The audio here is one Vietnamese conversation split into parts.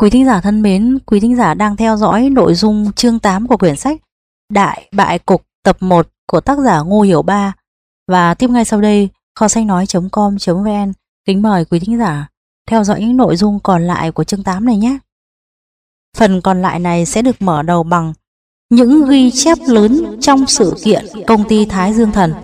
Quý thính giả thân mến, quý thính giả đang theo dõi nội dung chương 8 của quyển sách Đại Bại Cục tập 1 của tác giả Ngô Hiểu Ba. Và tiếp ngay sau đây, kho sách nói.com.vn kính mời quý thính giả theo dõi những nội dung còn lại của chương 8 này nhé. Phần còn lại này sẽ được mở đầu bằng những ghi chép lớn trong sự kiện công ty Thái Dương Thần.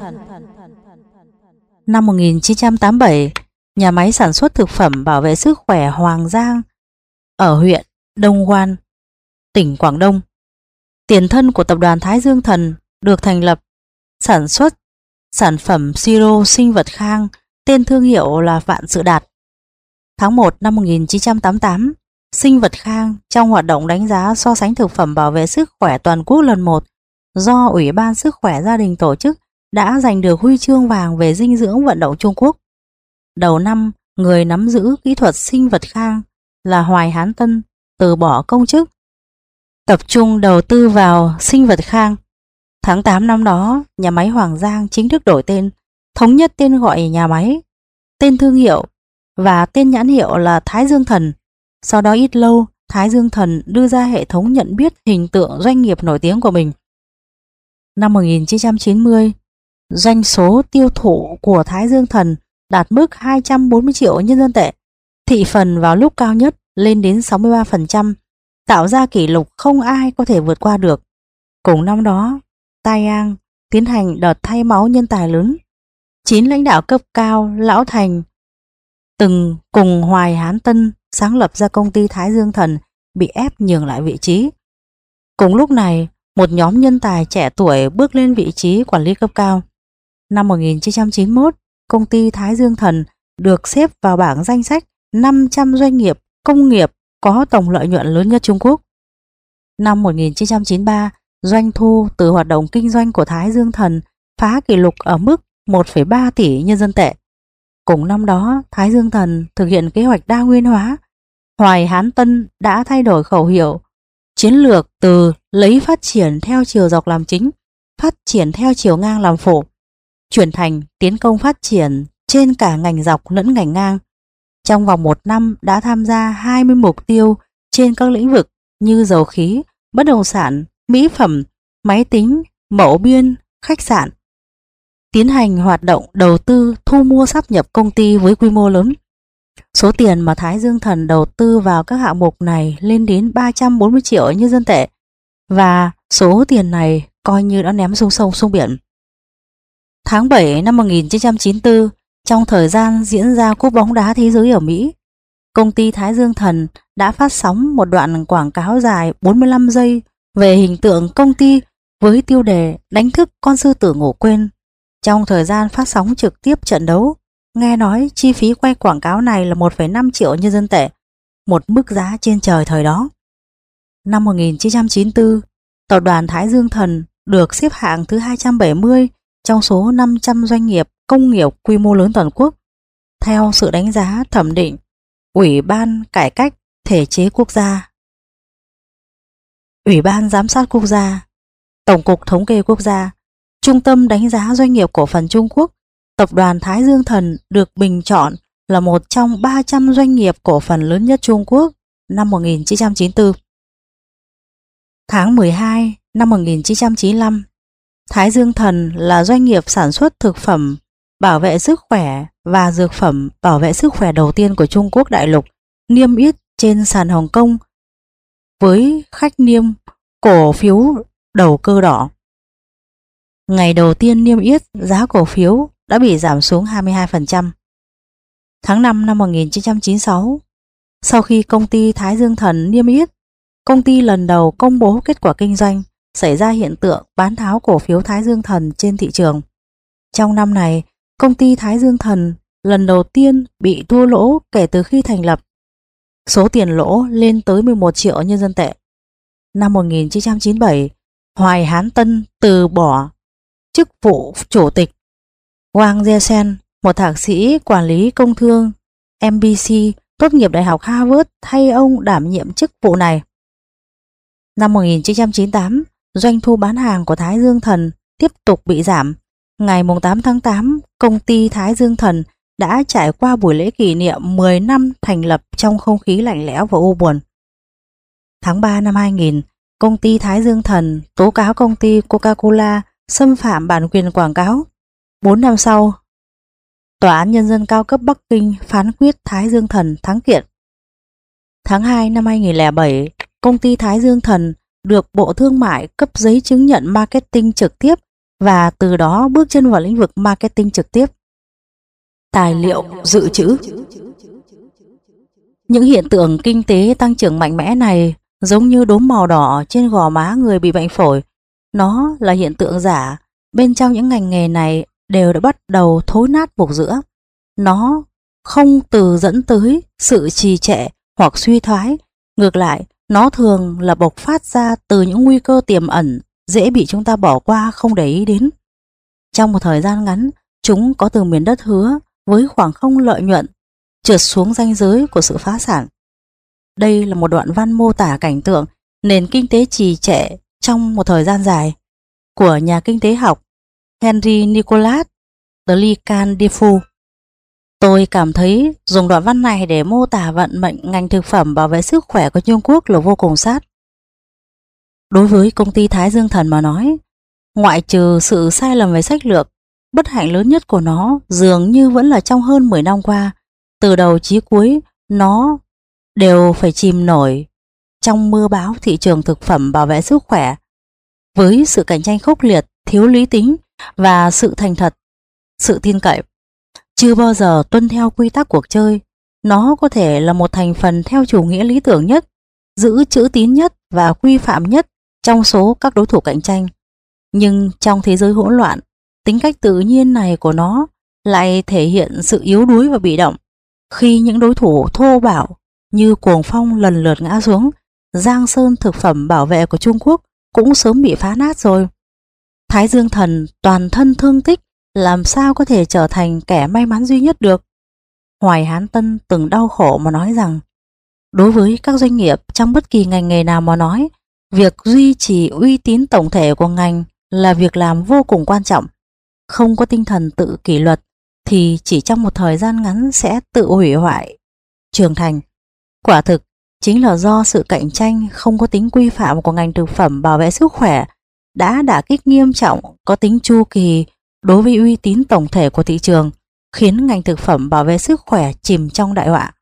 Năm 1987, nhà máy sản xuất thực phẩm bảo vệ sức khỏe Hoàng Giang ở huyện Đông Hoan, tỉnh Quảng Đông, tiền thân của tập đoàn Thái Dương Thần, được thành lập, sản xuất sản phẩm siro sinh vật Khang, tên thương hiệu là Vạn Sự Đạt. Tháng 1 năm 1988, sinh vật Khang trong hoạt động đánh giá so sánh thực phẩm bảo vệ sức khỏe toàn quốc lần 1 do Ủy ban Sức khỏe Gia đình tổ chức đã giành được huy chương vàng về dinh dưỡng vận động Trung Quốc. Đầu năm, người nắm giữ kỹ thuật sinh vật Khang là Hoài Hán Tân từ bỏ công chức, tập trung đầu tư vào sinh vật Khang. Tháng 8 năm đó, nhà máy Hoàng Giang chính thức đổi tên, thống nhất tên gọi nhà máy, tên thương hiệu và tên nhãn hiệu là Thái Dương Thần. Sau đó ít lâu, Thái Dương Thần đưa ra hệ thống nhận biết hình tượng doanh nghiệp nổi tiếng của mình. Năm 1990, doanh số tiêu thụ của Thái Dương Thần đạt mức 240 triệu nhân dân tệ, thị phần vào lúc cao nhất lên đến 63%, tạo ra kỷ lục không ai có thể vượt qua được. Cùng năm đó, Tai An tiến hành đợt thay máu nhân tài lớn. 9 lãnh đạo cấp cao lão thành từng cùng Hoài Hán Tân sáng lập ra công ty Thái Dương Thần bị ép nhường lại vị trí. Cùng lúc này, một nhóm nhân tài trẻ tuổi bước lên vị trí quản lý cấp cao. Năm 1991, công ty Thái Dương Thần được xếp vào bảng danh sách 500 doanh nghiệp công nghiệp có tổng lợi nhuận lớn nhất Trung Quốc. Năm 1993, doanh thu từ hoạt động kinh doanh của Thái Dương Thần phá kỷ lục ở mức 1,3 tỷ nhân dân tệ. Cùng năm đó, Thái Dương Thần thực hiện kế hoạch đa nguyên hóa. Hoài Hán Tân đã thay đổi khẩu hiệu chiến lược từ lấy phát triển theo chiều dọc làm chính, phát triển theo chiều ngang làm phụ, chuyển thành tiến công phát triển trên cả ngành dọc lẫn ngành ngang. Trong vòng 1 năm đã tham gia 20 mục tiêu trên các lĩnh vực như dầu khí, bất động sản, mỹ phẩm, máy tính, mậu biên, khách sạn. Tiến hành hoạt động đầu tư thu mua sáp nhập công ty với quy mô lớn. Số tiền mà Thái Dương Thần đầu tư vào các hạng mục này lên đến 340 triệu nhân dân tệ, và số tiền này coi như đã ném xuống sông xuống biển. Tháng 7 năm 1994, trong thời gian diễn ra Cúp bóng đá thế giới ở Mỹ, công ty Thái Dương Thần đã phát sóng một đoạn quảng cáo dài 45 giây về hình tượng công ty với tiêu đề đánh thức con sư tử ngủ quên. Trong thời gian phát sóng trực tiếp trận đấu, nghe nói chi phí quay quảng cáo này là 1,5 triệu nhân dân tệ, một mức giá trên trời thời đó. Năm 1994, tập đoàn Thái Dương Thần được xếp hạng thứ 270 trong số 500 doanh nghiệp công nghiệp quy mô lớn toàn quốc, theo sự đánh giá thẩm định Ủy ban Cải cách Thể chế Quốc gia, Ủy ban Giám sát Quốc gia, Tổng cục Thống kê Quốc gia, Trung tâm đánh giá doanh nghiệp cổ phần Trung Quốc. Tập đoàn Thái Dương Thần được bình chọn là một trong 300 doanh nghiệp cổ phần lớn nhất Trung Quốc năm 1994. Tháng 12 năm 1995, Thái Dương Thần là doanh nghiệp sản xuất thực phẩm bảo vệ sức khỏe và dược phẩm bảo vệ sức khỏe đầu tiên của Trung Quốc đại lục, niêm yết trên sàn Hồng Kông với khách niêm cổ phiếu đầu cơ đỏ. Ngày đầu tiên niêm yết, giá cổ phiếu đã bị giảm xuống 22%. Tháng 5 năm 1996, sau khi công ty Thái Dương Thần niêm yết, công ty lần đầu công bố kết quả kinh doanh, xảy ra hiện tượng bán tháo cổ phiếu Thái Dương Thần trên thị trường. Trong năm này, công ty Thái Dương Thần lần đầu tiên bị thua lỗ kể từ khi thành lập. Số tiền lỗ lên tới 11 triệu nhân dân tệ. Năm 1997, Hoài Hán Tân từ bỏ chức vụ chủ tịch. Wang Zesen, một thạc sĩ quản lý công thương MBC tốt nghiệp Đại học Harvard, thay ông đảm nhiệm chức vụ này. Năm 1998, doanh thu bán hàng của Thái Dương Thần tiếp tục bị giảm. Ngày 8 tháng 8, công ty Thái Dương Thần đã trải qua buổi lễ kỷ niệm 10 năm thành lập trong không khí lạnh lẽo và u buồn. Tháng 3 năm 2000, công ty Thái Dương Thần tố cáo công ty Coca-Cola xâm phạm bản quyền quảng cáo. 4 năm sau, Tòa án Nhân dân cao cấp Bắc Kinh phán quyết Thái Dương Thần thắng kiện. Tháng 2 năm 2007, công ty Thái Dương Thần được Bộ Thương mại cấp giấy chứng nhận marketing trực tiếp và từ đó bước chân vào lĩnh vực marketing trực tiếp. Tài liệu dự trữ. Những hiện tượng kinh tế tăng trưởng mạnh mẽ này giống như đốm màu đỏ trên gò má người bị bệnh phổi. Nó là hiện tượng giả. Bên trong những ngành nghề này đều đã bắt đầu thối nát vụt giữa. Nó không từ dẫn tới sự trì trệ hoặc suy thoái. Ngược lại, nó thường là bộc phát ra từ những nguy cơ tiềm ẩn dễ bị chúng ta bỏ qua không để ý đến. Trong một thời gian ngắn, chúng có từ miền đất hứa với khoảng không lợi nhuận trượt xuống ranh giới của sự phá sản. Đây là một đoạn văn mô tả cảnh tượng nền kinh tế trì trệ trong một thời gian dài của nhà kinh tế học Henry Nicholas Delicon-Defoe. Tôi cảm thấy dùng đoạn văn này để mô tả vận mệnh ngành thực phẩm bảo vệ sức khỏe của Trung Quốc là vô cùng sát. Đối với công ty Thái Dương Thần mà nói, ngoại trừ sự sai lầm về sách lược, bất hạnh lớn nhất của nó dường như vẫn là trong hơn 10 năm qua, từ đầu chí cuối, nó đều phải chìm nổi trong mưa bão thị trường thực phẩm bảo vệ sức khỏe. Với sự cạnh tranh khốc liệt, thiếu lý tính và sự thành thật, sự tin cậy, chưa bao giờ tuân theo quy tắc cuộc chơi. Nó có thể là một thành phần theo chủ nghĩa lý tưởng nhất, giữ chữ tín nhất và quy phạm nhất trong số các đối thủ cạnh tranh. Nhưng trong thế giới hỗn loạn, tính cách tự nhiên này của nó lại thể hiện sự yếu đuối và bị động. Khi những đối thủ thô bạo như cuồng phong lần lượt ngã xuống, giang sơn thực phẩm bảo vệ của Trung Quốc cũng sớm bị phá nát rồi. Thái Dương Thần toàn thân thương tích, làm sao có thể trở thành kẻ may mắn duy nhất được? Hoài Hán Tân từng đau khổ mà nói rằng, đối với các doanh nghiệp trong bất kỳ ngành nghề nào mà nói, việc duy trì uy tín tổng thể của ngành là việc làm vô cùng quan trọng. Không có tinh thần tự kỷ luật thì chỉ trong một thời gian ngắn sẽ tự hủy hoại trưởng thành. Quả thực chính là do sự cạnh tranh không có tính quy phạm của ngành thực phẩm bảo vệ sức khỏe đã đả kích nghiêm trọng có tính chu kỳ đối với uy tín tổng thể của thị trường, khiến ngành thực phẩm bảo vệ sức khỏe chìm trong đại họa.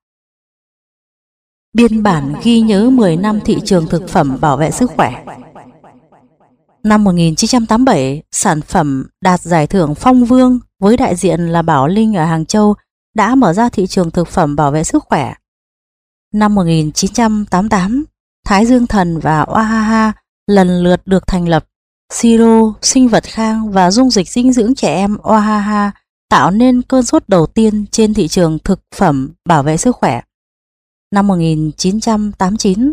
Biên bản ghi nhớ 10 năm thị trường thực phẩm bảo vệ sức khỏe. Năm 1987, sản phẩm đạt giải thưởng Phong Vương với đại diện là Bảo Linh ở Hàng Châu đã mở ra thị trường thực phẩm bảo vệ sức khỏe. Năm 1988, Thái Dương Thần và Oahaha lần lượt được thành lập. Siro, sinh vật khang và dung dịch dinh dưỡng trẻ em Oahaha tạo nên cơn sốt đầu tiên trên thị trường thực phẩm bảo vệ sức khỏe. Năm 1989,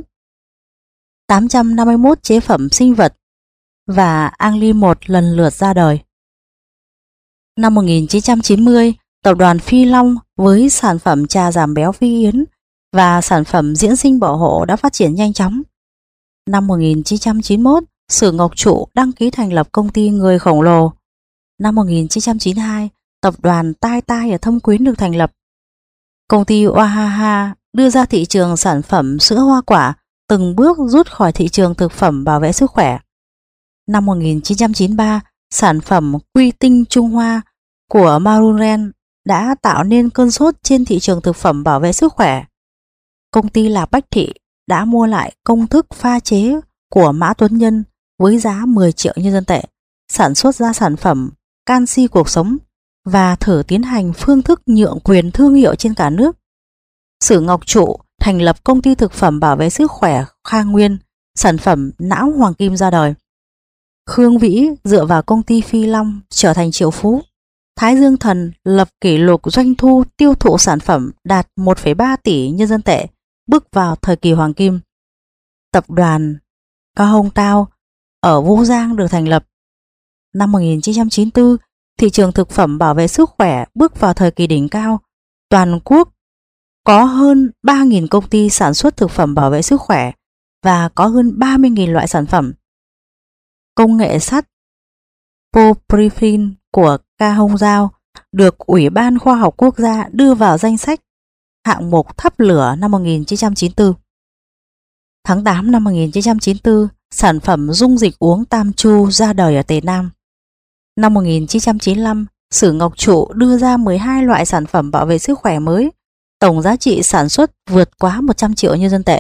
851 chế phẩm sinh vật và Angli 1 lần lượt ra đời. Năm 1990, tập đoàn Phi Long với sản phẩm trà giảm béo Phi Yến và sản phẩm diễn sinh bảo hộ đã phát triển nhanh chóng. Năm 1991, Sử Ngọc Trụ đăng ký thành lập công ty Người Khổng Lồ. Năm 1992, tập đoàn Tai Tai ở Thâm Quyến được thành lập. Công ty Oahaha đưa ra thị trường sản phẩm sữa hoa quả, từng bước rút khỏi thị trường thực phẩm bảo vệ sức khỏe. Năm 1993, sản phẩm Quy Tinh Trung Hoa của Maruren đã tạo nên cơn sốt trên thị trường thực phẩm bảo vệ sức khỏe. Công ty Lạc Bách Thị đã mua lại công thức pha chế của Mã Tuấn Nhân với giá 10 triệu nhân dân tệ, sản xuất ra sản phẩm canxi cuộc sống và thử tiến hành phương thức nhượng quyền thương hiệu trên cả nước. Sử Ngọc Trụ thành lập công ty thực phẩm bảo vệ sức khỏe Khang Nguyên, sản phẩm não hoàng kim ra đời. Khương Vĩ dựa vào công ty Phi Long trở thành triệu phú. Thái Dương Thần lập kỷ lục doanh thu tiêu thụ sản phẩm đạt 1,3 tỷ nhân dân tệ, bước vào thời kỳ hoàng kim. Tập đoàn Cao Hồng Tao ở Vũ Giang được thành lập. Năm 1994, thị trường thực phẩm bảo vệ sức khỏe bước vào thời kỳ đỉnh cao. Toàn quốc có hơn 3.000 công ty sản xuất thực phẩm bảo vệ sức khỏe và có hơn 30.000 loại sản phẩm. Công nghệ sắt Poprifin của Ca Hông Giao được Ủy ban Khoa học Quốc gia đưa vào danh sách hạng mục thắp lửa năm 1994. Tháng 8 năm 1994, sản phẩm dung dịch uống Tam Chu ra đời ở Tây Nam. Năm 1995, Sử Ngọc Trụ đưa ra 12 loại sản phẩm bảo vệ sức khỏe mới, tổng giá trị sản xuất vượt quá 100 triệu nhân dân tệ.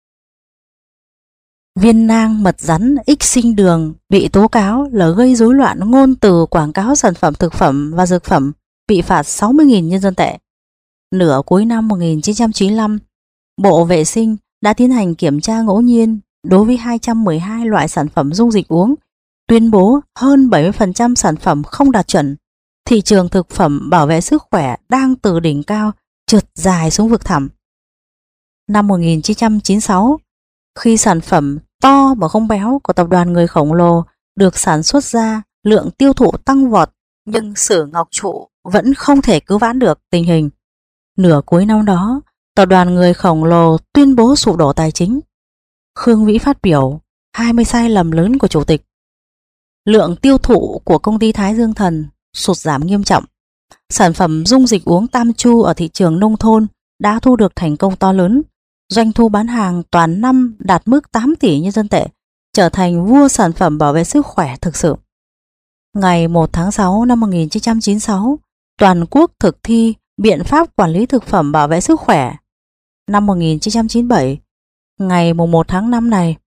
Viên nang mật rắn X sinh đường bị tố cáo là gây rối loạn ngôn từ quảng cáo sản phẩm thực phẩm và dược phẩm, bị phạt 60.000 nhân dân tệ. Nửa cuối năm 1995, Bộ Vệ sinh đã tiến hành kiểm tra ngẫu nhiên đối với 212 loại sản phẩm dung dịch uống, tuyên bố hơn 70% sản phẩm không đạt chuẩn. Thị trường thực phẩm bảo vệ sức khỏe đang từ đỉnh cao trượt dài xuống vực thẳm. Năm 1996, khi sản phẩm to mà không béo của tập đoàn người khổng lồ được sản xuất ra, lượng tiêu thụ tăng vọt, nhưng Sử Ngọc Trụ vẫn không thể cứu vãn được tình hình. Nửa cuối năm đó, tập đoàn người khổng lồ tuyên bố sụp đổ tài chính. Khương Vĩ phát biểu 20 sai lầm lớn của chủ tịch. Lượng tiêu thụ của công ty Thái Dương Thần sụt giảm nghiêm trọng. Sản phẩm dung dịch uống Tam Chu ở thị trường nông thôn đã thu được thành công to lớn. Doanh thu bán hàng toàn năm đạt mức 8 tỷ nhân dân tệ, trở thành vua sản phẩm bảo vệ sức khỏe thực sự. Ngày 1 tháng 6 năm 1996, toàn quốc thực thi biện pháp quản lý thực phẩm bảo vệ sức khỏe. Năm 1997, ngày 1 tháng 5 này,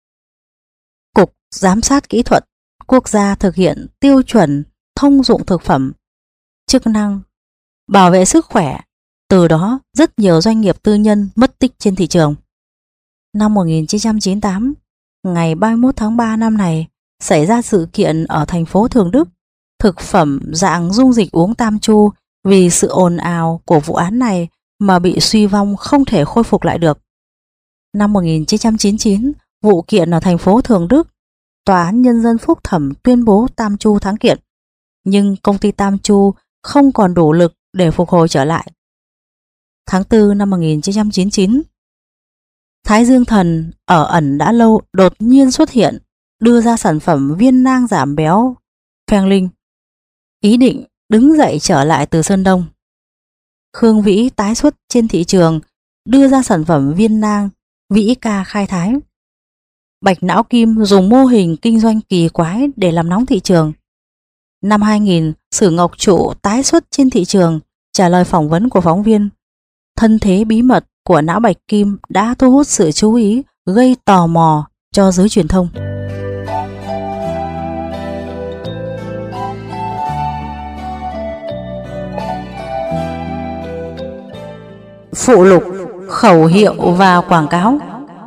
Cục Giám sát Kỹ thuật Quốc gia thực hiện tiêu chuẩn thông dụng thực phẩm, chức năng bảo vệ sức khỏe. Từ đó, rất nhiều doanh nghiệp tư nhân mất tích trên thị trường. Năm 1998, ngày 31 tháng 3 năm này, xảy ra sự kiện ở thành phố Thường Đức. Thực phẩm dạng dung dịch uống Tam Chu vì sự ồn ào của vụ án này mà bị suy vong, không thể khôi phục lại được. Năm 1999, vụ kiện ở thành phố Thường Đức, Tòa án Nhân dân phúc thẩm tuyên bố Tam Chu thắng kiện, nhưng công ty Tam Chu không còn đủ lực để phục hồi trở lại. Tháng 4 năm 1999, Thái Dương Thần ở ẩn đã lâu đột nhiên xuất hiện, đưa ra sản phẩm viên nang giảm béo Phenlin, ý định đứng dậy trở lại từ Sơn Đông. Khương Vĩ tái xuất trên thị trường, đưa ra sản phẩm viên nang Vĩ Ca Khai Thái. Bạch Não Kim dùng mô hình kinh doanh kỳ quái để làm nóng thị trường. Năm 2000, Sử Ngọc Trụ tái xuất trên thị trường, trả lời phỏng vấn của phóng viên. Thân thế bí mật của não bạch kim đã thu hút sự chú ý, gây tò mò cho giới truyền thông. Phụ lục, khẩu hiệu và quảng cáo.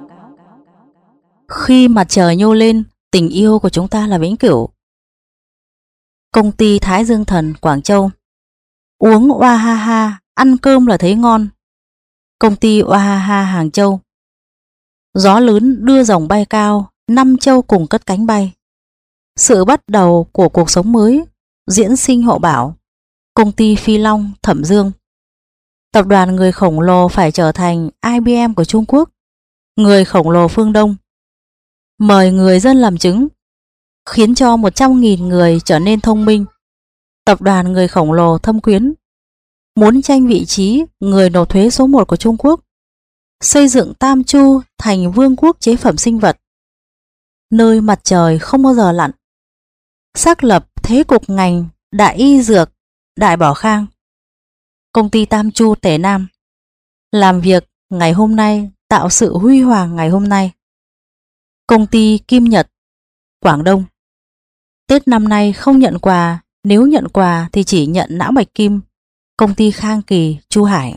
Khi mặt trời nhô lên, tình yêu của chúng ta là vĩnh cửu. Công ty Thái Dương Thần Quảng Châu. Uống Oahaha, ăn cơm là thấy ngon. Công ty Oahaha Hàng Châu. Gió lớn đưa rồng bay cao, năm châu cùng cất cánh bay. Sự bắt đầu của cuộc sống mới, diễn sinh Hậu Bảo. Công ty Phi Long Thẩm Dương. Tập đoàn người khổng lồ phải trở thành IBM của Trung Quốc. Người khổng lồ phương Đông. Mời người dân làm chứng, khiến cho 100.000 người trở nên thông minh. Tập đoàn người khổng lồ thâm quyến. Muốn tranh vị trí người nộp thuế số 1 của Trung Quốc. Xây dựng Tam Chu thành vương quốc chế phẩm sinh vật, nơi mặt trời không bao giờ lặn. Xác lập thế cục ngành đại y dược Đại Bảo Khang. Công ty Tam Chu Tề Nam. Làm việc ngày hôm nay, tạo sự huy hoàng ngày hôm nay. Công ty Kim Nhật Quảng Đông. Tết năm nay không nhận quà, nếu nhận quà thì chỉ nhận não bạch kim. Công ty Khang Kỳ Chu Hải.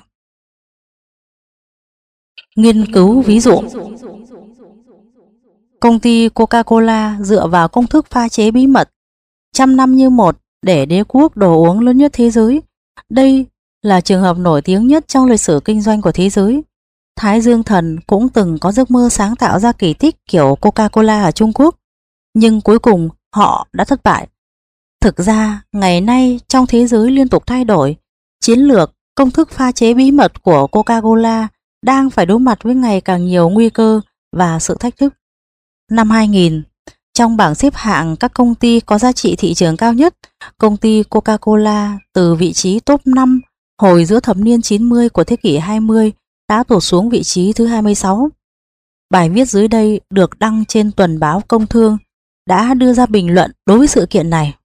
Nghiên cứu ví dụ. Công ty Coca-Cola dựa vào công thức pha chế bí mật 100 năm như một để đế quốc đồ uống lớn nhất thế giới. Đây là trường hợp nổi tiếng nhất trong lịch sử kinh doanh của thế giới. Thái Dương Thần cũng từng có giấc mơ sáng tạo ra kỳ tích kiểu Coca-Cola ở Trung Quốc, nhưng cuối cùng họ đã thất bại. Thực ra, ngày nay trong thế giới liên tục thay đổi, chiến lược, công thức pha chế bí mật của Coca-Cola đang phải đối mặt với ngày càng nhiều nguy cơ và sự thách thức. Năm 2000, trong bảng xếp hạng các công ty có giá trị thị trường cao nhất, công ty Coca-Cola từ vị trí top 5 hồi giữa thập niên 90 của thế kỷ 20 đã tụt xuống vị trí thứ 26. Bài viết dưới đây được đăng trên tuần báo Công Thương đã đưa ra bình luận đối với sự kiện này.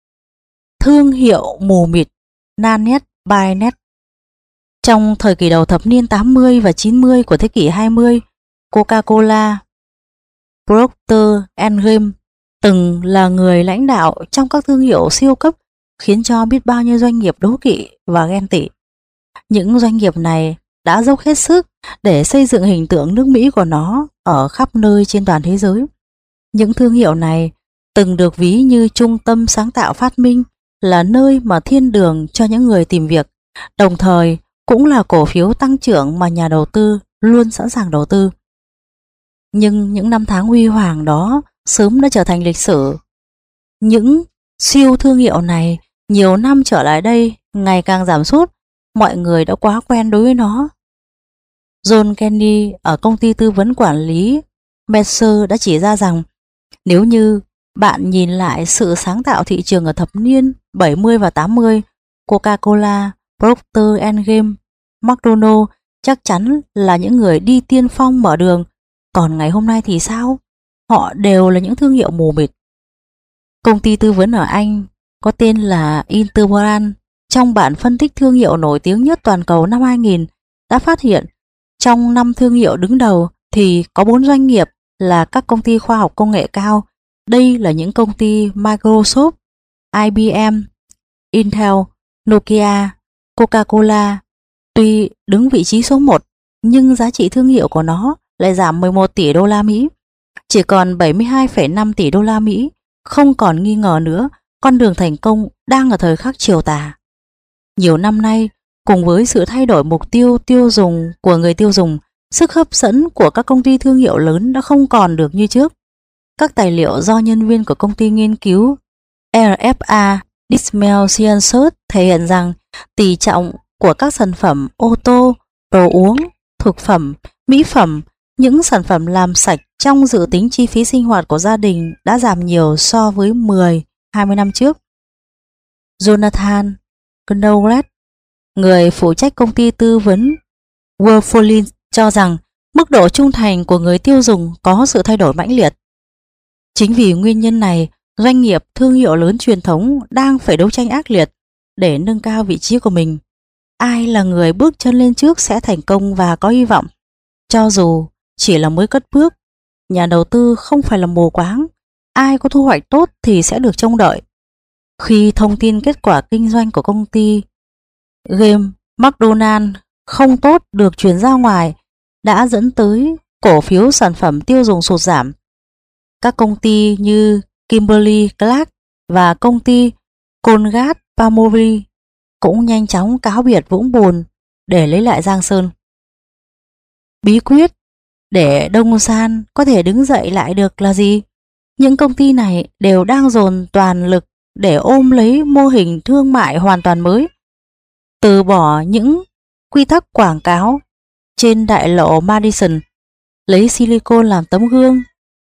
Thương hiệu mù mịt Nanette by Net. Trong thời kỳ đầu thập niên 80 và 90 của thế kỷ 20, Coca-Cola, Procter and Gamble từng là người lãnh đạo trong các thương hiệu siêu cấp, khiến cho biết bao nhiêu doanh nghiệp đố kỵ và ghen tị. Những doanh nghiệp này đã dốc hết sức để xây dựng hình tượng nước Mỹ của nó ở khắp nơi trên toàn thế giới. Những thương hiệu này từng được ví như trung tâm sáng tạo phát minh, là nơi mà thiên đường cho những người tìm việc, đồng thời cũng là cổ phiếu tăng trưởng mà nhà đầu tư luôn sẵn sàng đầu tư. Nhưng những năm tháng huy hoàng đó sớm đã trở thành lịch sử. Những siêu thương hiệu này nhiều năm trở lại đây ngày càng giảm sút, mọi người đã quá quen đối với nó. John Kenny ở công ty tư vấn quản lý Mercer đã chỉ ra rằng nếu như bạn nhìn lại sự sáng tạo thị trường ở thập niên 70 và 80, Coca-Cola, Procter and Gamble, McDonald's chắc chắn là những người đi tiên phong mở đường. Còn ngày hôm nay thì sao? Họ đều là những thương hiệu mù mịt. Công ty tư vấn ở Anh có tên là Interbrand trong bản phân tích thương hiệu nổi tiếng nhất toàn cầu năm 2000 đã phát hiện trong 5 thương hiệu đứng đầu thì có 4 doanh nghiệp là các công ty khoa học công nghệ cao. Đây là những công ty Microsoft, IBM, Intel, Nokia, Coca-Cola. Tuy đứng vị trí số 1 nhưng giá trị thương hiệu của nó lại giảm 11 tỷ đô la Mỹ, chỉ còn 72,5 tỷ đô la Mỹ. Không còn nghi ngờ nữa, con đường thành công đang ở thời khắc chiều tà. Nhiều năm nay, cùng với sự thay đổi mục tiêu tiêu dùng của người tiêu dùng, sức hấp dẫn của các công ty thương hiệu lớn đã không còn được như trước. Các tài liệu do nhân viên của công ty nghiên cứu RFA Dismail Sciences thể hiện rằng tỷ trọng của các sản phẩm ô tô, đồ uống, thực phẩm, mỹ phẩm, những sản phẩm làm sạch trong dự tính chi phí sinh hoạt của gia đình đã giảm nhiều so với 10-20 năm trước. Jonathan Knowles, người phụ trách công ty tư vấn Worldfolin, cho rằng mức độ trung thành của người tiêu dùng có sự thay đổi mãnh liệt. Chính vì nguyên nhân này, doanh nghiệp thương hiệu lớn truyền thống đang phải đấu tranh ác liệt để nâng cao vị trí của mình. Ai là người bước chân lên trước sẽ thành công và có hy vọng. Cho dù chỉ là mới cất bước, nhà đầu tư không phải là mù quáng. Ai có thu hoạch tốt thì sẽ được trông đợi. Khi thông tin kết quả kinh doanh của công ty game McDonald's không tốt được truyền ra ngoài, đã dẫn tới cổ phiếu sản phẩm tiêu dùng sụt giảm. Các công ty như Kimberly-Clark và công ty Colgate-Palmolive cũng nhanh chóng cáo biệt vũng bùn để lấy lại giang sơn. Bí quyết để Đông San có thể đứng dậy lại được là gì? Những công ty này đều đang dồn toàn lực để ôm lấy mô hình thương mại hoàn toàn mới, từ bỏ những quy tắc quảng cáo trên đại lộ Madison, lấy silicon làm tấm gương,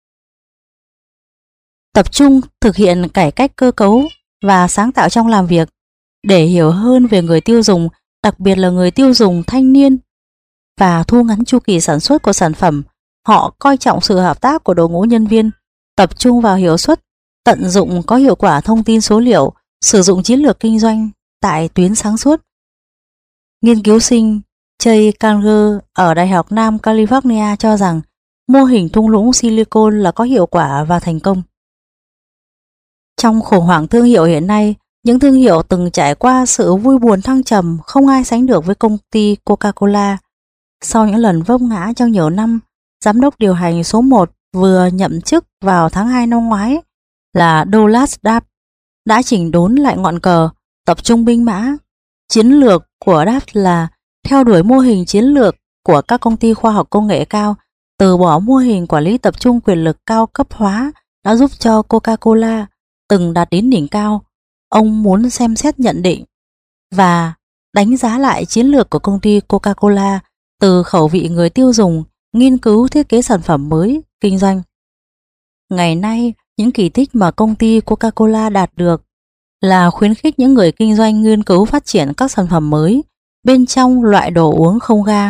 tập trung thực hiện cải cách cơ cấu và sáng tạo trong làm việc để hiểu hơn về người tiêu dùng, đặc biệt là người tiêu dùng thanh niên, và thu ngắn chu kỳ sản xuất của sản phẩm. Họ coi trọng sự hợp tác của đội ngũ nhân viên, tập trung vào hiệu suất, tận dụng có hiệu quả thông tin số liệu, sử dụng chiến lược kinh doanh tại tuyến sáng suốt. Nghiên cứu sinh Jay Kanger ở Đại học Nam California cho rằng mô hình thung lũng Silicon là có hiệu quả và thành công. Trong khủng hoảng thương hiệu hiện nay, những thương hiệu từng trải qua sự vui buồn thăng trầm không ai sánh được với công ty Coca-Cola. Sau những lần vấp ngã trong nhiều năm, giám đốc điều hành số 1 vừa nhậm chức vào tháng 2 năm ngoái là Douglas Daft đã chỉnh đốn lại ngọn cờ, tập trung binh mã. Chiến lược của Daft là theo đuổi mô hình chiến lược của các công ty khoa học công nghệ cao, từ bỏ mô hình quản lý tập trung quyền lực cao cấp hóa đã giúp cho Coca-Cola từng đạt đến đỉnh cao. Ông muốn xem xét nhận định và đánh giá lại chiến lược của công ty Coca-Cola từ khẩu vị người tiêu dùng, nghiên cứu thiết kế sản phẩm mới, kinh doanh. Ngày nay, những kỳ tích mà công ty Coca-Cola đạt được là khuyến khích những người kinh doanh nghiên cứu phát triển các sản phẩm mới bên trong loại đồ uống không ga,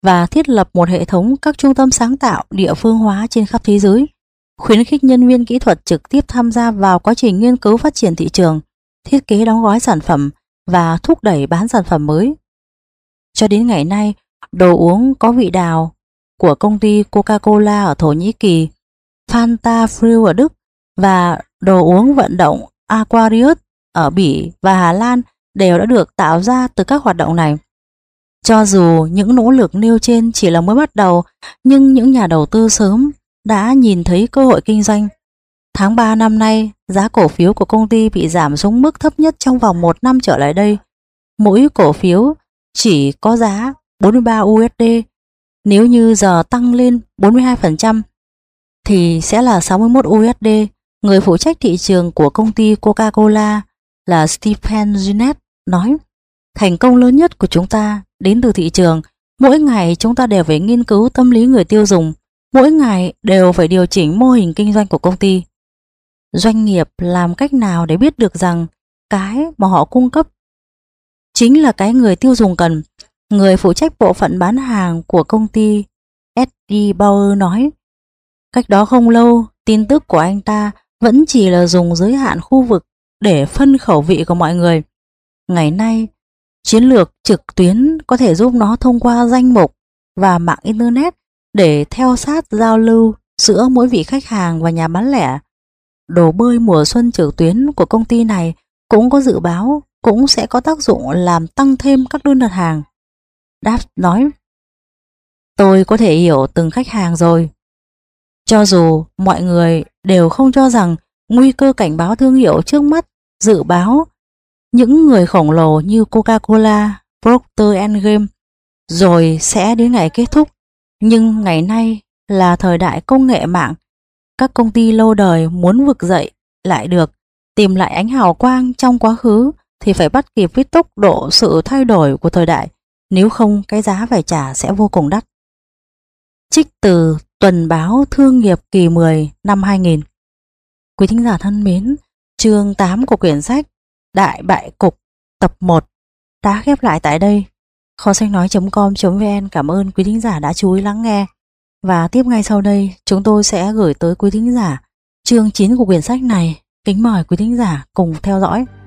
và thiết lập một hệ thống các trung tâm sáng tạo địa phương hóa trên khắp thế giới, khuyến khích nhân viên kỹ thuật trực tiếp tham gia vào quá trình nghiên cứu phát triển thị trường, thiết kế đóng gói sản phẩm và thúc đẩy bán sản phẩm mới. Cho đến ngày nay, đồ uống có vị đào của công ty Coca-Cola ở Thổ Nhĩ Kỳ, Fanta Frew ở Đức và đồ uống vận động Aquarius ở Bỉ và Hà Lan đều đã được tạo ra từ các hoạt động này. Cho dù những nỗ lực nêu trên chỉ là mới bắt đầu, nhưng những nhà đầu tư sớm đã nhìn thấy cơ hội kinh doanh. Tháng 3 năm nay, giá cổ phiếu của công ty bị giảm xuống mức thấp nhất trong vòng 1 năm trở lại đây. Mỗi cổ phiếu chỉ có giá 43 USD. Nếu như giờ tăng lên 42% thì sẽ là 61 USD. Người phụ trách thị trường của công ty Coca-Cola là Stephen Guinness nói: thành công lớn nhất của chúng ta đến từ thị trường. Mỗi ngày chúng ta đều phải nghiên cứu tâm lý người tiêu dùng. Mỗi ngày đều phải điều chỉnh mô hình kinh doanh của công ty. Doanh nghiệp làm cách nào để biết được rằng cái mà họ cung cấp chính là cái người tiêu dùng cần? Người phụ trách bộ phận bán hàng của công ty Eddie Bauer nói. Cách đó không lâu, tin tức của anh ta vẫn chỉ là dùng giới hạn khu vực để phân khẩu vị của mọi người. Ngày nay, chiến lược trực tuyến có thể giúp nó thông qua danh mục và mạng Internet để theo sát giao lưu giữa mỗi vị khách hàng và nhà bán lẻ. Đồ bơi mùa xuân trực tuyến của công ty này cũng có dự báo cũng sẽ có tác dụng làm tăng thêm các đơn đặt hàng. Daft nói: tôi có thể hiểu từng khách hàng rồi. Cho dù mọi người đều không cho rằng nguy cơ cảnh báo thương hiệu trước mắt dự báo những người khổng lồ như Coca-Cola, Procter & Gamble rồi sẽ đến ngày kết thúc, nhưng ngày nay là thời đại công nghệ mạng. Các công ty lâu đời muốn vực dậy lại được, tìm lại ánh hào quang trong quá khứ thì phải bắt kịp với tốc độ sự thay đổi của thời đại, nếu không cái giá phải trả sẽ vô cùng đắt. Trích từ Tuần báo Thương nghiệp kỳ 10 năm 2000. Quý thính giả thân mến, chương 8 của quyển sách Đại bại cục tập 1 đã khép lại tại đây. Kho sách nói.com.vn cảm ơn quý thính giả đã chú ý lắng nghe. Và tiếp ngay sau đây, chúng tôi sẽ gửi tới quý thính giả chương 9 của quyển sách này. Kính mời quý thính giả cùng theo dõi.